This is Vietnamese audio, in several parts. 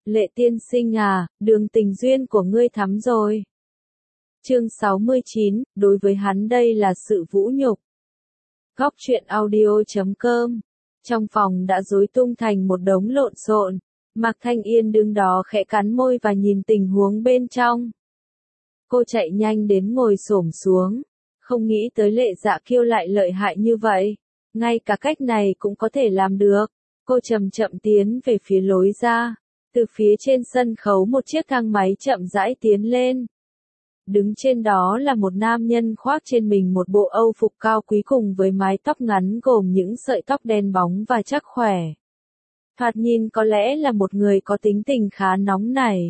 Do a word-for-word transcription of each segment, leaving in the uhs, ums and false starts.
Lệ tiên sinh à, đường tình duyên của ngươi thắm rồi. Chương sáu mươi chín, đối với hắn đây là sự vũ nhục. Góc truyện audio chấm com. Trong phòng đã rối tung thành một đống lộn xộn. Mạc Thanh Yên đứng đó khẽ cắn môi và nhìn tình huống bên trong. Cô chạy nhanh đến ngồi xổm xuống. Không nghĩ tới Lệ Dạ Kiêu lại lợi hại như vậy. Ngay cả cách này cũng có thể làm được. Cô chậm chậm tiến về phía lối ra. Từ phía trên sân khấu một chiếc thang máy chậm rãi tiến lên. Đứng trên đó là một nam nhân khoác trên mình một bộ âu phục cao quý cùng với mái tóc ngắn gồm những sợi tóc đen bóng và chắc khỏe. Thoạt nhìn có lẽ là một người có tính tình khá nóng nảy.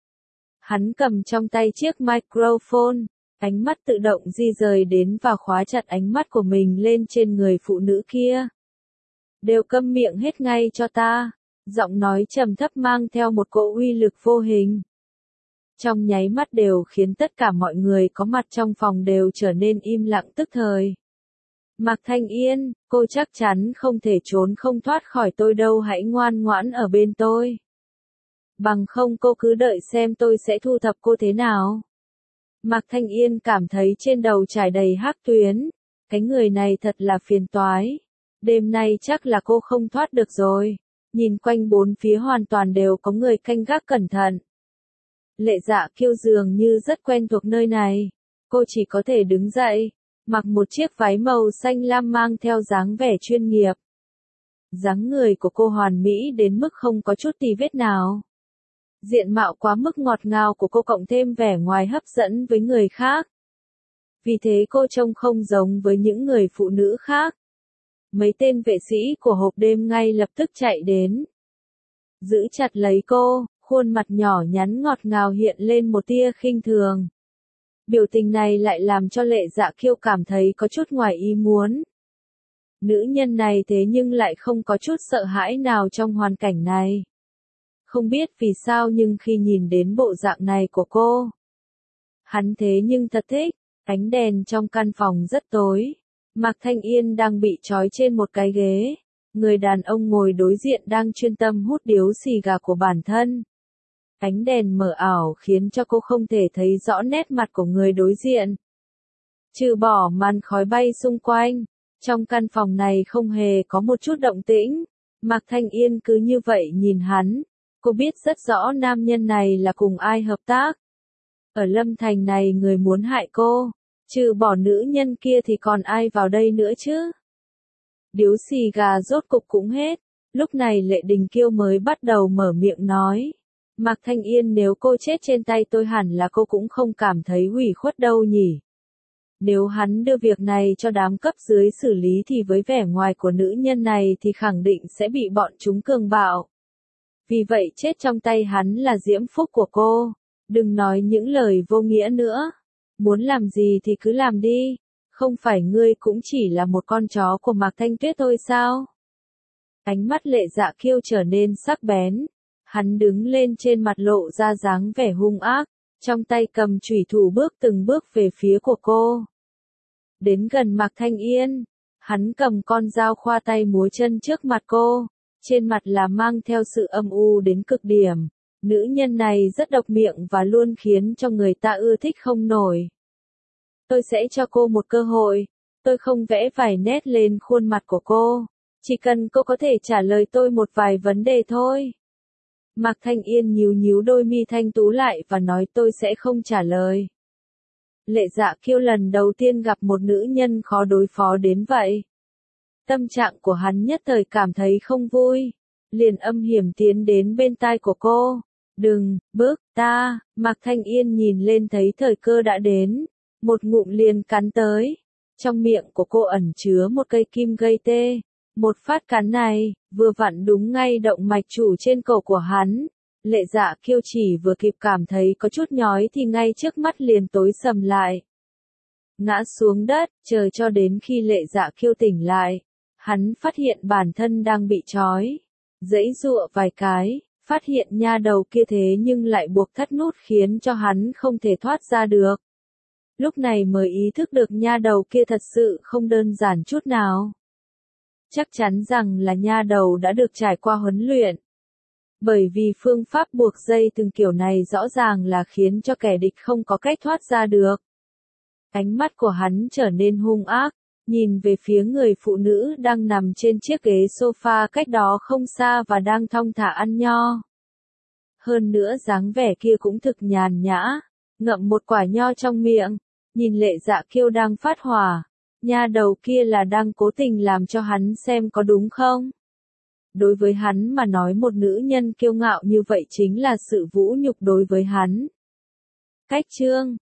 Hắn cầm trong tay chiếc microphone, ánh mắt tự động di rời đến và khóa chặt ánh mắt của mình lên trên người phụ nữ kia. Đều câm miệng hết ngay cho ta, giọng nói trầm thấp mang theo một cỗ uy lực vô hình. Trong nháy mắt đều khiến tất cả mọi người có mặt trong phòng đều trở nên im lặng tức thời. Mạc Thanh Yên, cô chắc chắn không thể trốn không thoát khỏi tôi đâu, hãy ngoan ngoãn ở bên tôi. Bằng không cô cứ đợi xem tôi sẽ thu thập cô thế nào. Mạc Thanh Yên cảm thấy trên đầu trải đầy hắc tuyến, cái người này thật là phiền toái. Đêm nay chắc là cô không thoát được rồi. Nhìn quanh bốn phía hoàn toàn đều có người canh gác cẩn thận. Lệ Dạ Kiêu dường như rất quen thuộc nơi này. Cô chỉ có thể đứng dậy, mặc một chiếc váy màu xanh lam mang theo dáng vẻ chuyên nghiệp. Dáng người của cô hoàn mỹ đến mức không có chút tì vết nào. Diện mạo quá mức ngọt ngào của cô cộng thêm vẻ ngoài hấp dẫn với người khác. Vì thế cô trông không giống với những người phụ nữ khác. Mấy tên vệ sĩ của hộp đêm ngay lập tức chạy đến. Giữ chặt lấy cô, khuôn mặt nhỏ nhắn ngọt ngào hiện lên một tia khinh thường. Biểu tình này lại làm cho Lệ Dạ Kiêu cảm thấy có chút ngoài ý muốn. Nữ nhân này thế nhưng lại không có chút sợ hãi nào trong hoàn cảnh này. Không biết vì sao nhưng khi nhìn đến bộ dạng này của cô, hắn thế nhưng thật thích. Ánh đèn trong căn phòng rất tối. Mạc Thanh Yên đang bị trói trên một cái ghế. Người đàn ông ngồi đối diện đang chuyên tâm hút điếu xì gà của bản thân. Ánh đèn mờ ảo khiến cho cô không thể thấy rõ nét mặt của người đối diện. Trừ bỏ màn khói bay xung quanh, trong căn phòng này không hề có một chút động tĩnh. Mạc Thanh Yên cứ như vậy nhìn hắn. Cô biết rất rõ nam nhân này là cùng ai hợp tác. Ở Lâm Thành này người muốn hại cô. Trừ bỏ nữ nhân kia thì còn ai vào đây nữa chứ? Điếu xì gà rốt cục cũng hết. Lúc này Lệ Đình Kiêu mới bắt đầu mở miệng nói. Mạc Thanh Yên, nếu cô chết trên tay tôi hẳn là cô cũng không cảm thấy hủy khuất đâu nhỉ. Nếu hắn đưa việc này cho đám cấp dưới xử lý thì với vẻ ngoài của nữ nhân này thì khẳng định sẽ bị bọn chúng cường bạo. Vì vậy chết trong tay hắn là diễm phúc của cô. Đừng nói những lời vô nghĩa nữa. Muốn làm gì thì cứ làm đi. Không phải ngươi cũng chỉ là một con chó của Mạc Thanh Tuyết thôi sao? Ánh mắt Lệ Dạ Kiêu trở nên sắc bén. Hắn đứng lên trên mặt lộ ra dáng vẻ hung ác. Trong tay cầm chủy thủ bước từng bước về phía của cô. Đến gần Mạc Thanh Yên. Hắn cầm con dao khoa tay múa chân trước mặt cô. Trên mặt là mang theo sự âm u đến cực điểm. Nữ nhân này rất độc miệng và luôn khiến cho người ta ưa thích không nổi. Tôi sẽ cho cô một cơ hội. Tôi không vẽ vài nét lên khuôn mặt của cô. Chỉ cần cô có thể trả lời tôi một vài vấn đề thôi. Mạc Thanh Yên nhíu nhíu đôi mi thanh tú lại và nói tôi sẽ không trả lời. Lệ Dạ Kiêu lần đầu tiên gặp một nữ nhân khó đối phó đến vậy. Tâm trạng của hắn nhất thời cảm thấy không vui. Liền âm hiểm tiến đến bên tai của cô. Đừng, bước, ta, Mạc Thanh Yên nhìn lên thấy thời cơ đã đến. Một ngụm liền cắn tới. Trong miệng của cô ẩn chứa một cây kim gây tê. Một phát cắn này, vừa vặn đúng ngay động mạch chủ trên cổ của hắn. Lệ Dạ Kiêu chỉ vừa kịp cảm thấy có chút nhói thì ngay trước mắt liền tối sầm lại. Ngã xuống đất, chờ cho đến khi Lệ Dạ Kiêu tỉnh lại. Hắn phát hiện bản thân đang bị trói. Giãy giụa vài cái, phát hiện nha đầu kia thế nhưng lại buộc thắt nút khiến cho hắn không thể thoát ra được. Lúc này mới ý thức được nha đầu kia thật sự không đơn giản chút nào. Chắc chắn rằng là nha đầu đã được trải qua huấn luyện. Bởi vì phương pháp buộc dây từng kiểu này rõ ràng là khiến cho kẻ địch không có cách thoát ra được. Ánh mắt của hắn trở nên hung ác, nhìn về phía người phụ nữ đang nằm trên chiếc ghế sofa cách đó không xa và đang thong thả ăn nho. Hơn nữa dáng vẻ kia cũng thực nhàn nhã, ngậm một quả nho trong miệng, nhìn Lệ Dạ Kiêu đang phát hỏa, nha đầu kia là đang cố tình làm cho hắn xem có đúng không? Đối với hắn mà nói một nữ nhân kiêu ngạo như vậy chính là sự vũ nhục đối với hắn. Cách chương